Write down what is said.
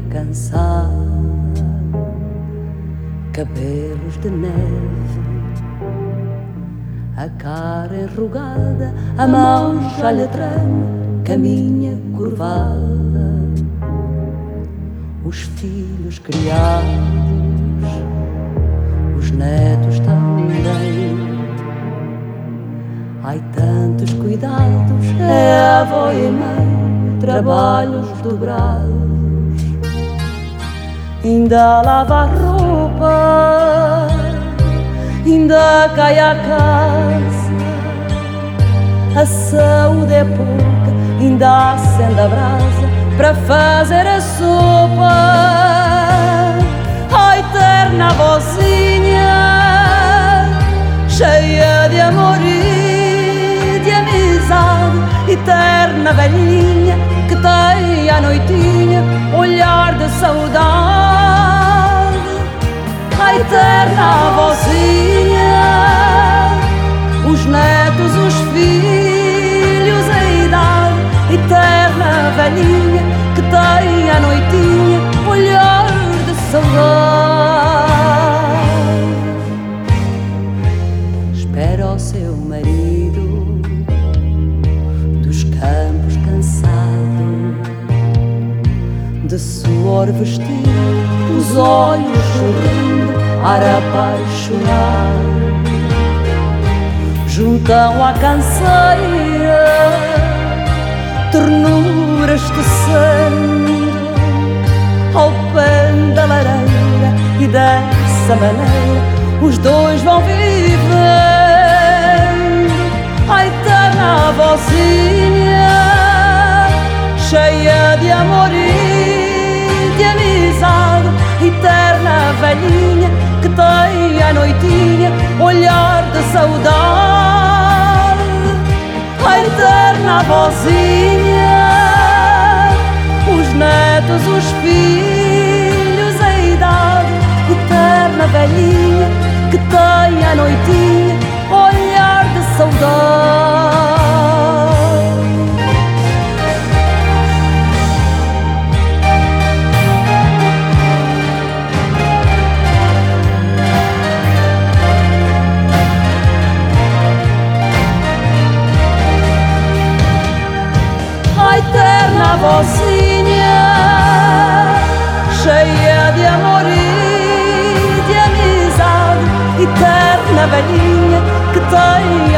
cansada, cabelos de neve, a cara enrugada, a mão já lhe treme, caminha curvada, os filhos criados, os netos também. Ai, tantos cuidados, é avó e mãe, trabalhos dobrados. Ainda lava a roupa, ainda cai a casa, a saúde é pouca, ainda acende a brasa para fazer a sopa. Ai, terna vozinha, cheia de amor e de amizade, eterna velhinha que tem à noitinha olhar de saudade. A eterna vozinha, os netos, os filhos, a idade, eterna velhinha que tem à noitinha olhar de saudade. Espera o seu marido dos campos cansado, de suor vestido, os olhos chorando, ar apaixonado. Juntam à canseira ternuras tecendo ao pé da lareira, e dessa maneira os dois vão vivendo. A eterna vozinha, cheia de amor e de amizade, eterna velhinha que tem à noitinha olhar de saudade. A eterna vozinha, os netos, os filhos, a idade, eterna velhinha que tem à noitinha olhar de saudade. A eterna vozinha, cheia de amor e de amizade, eterna velhinha que tem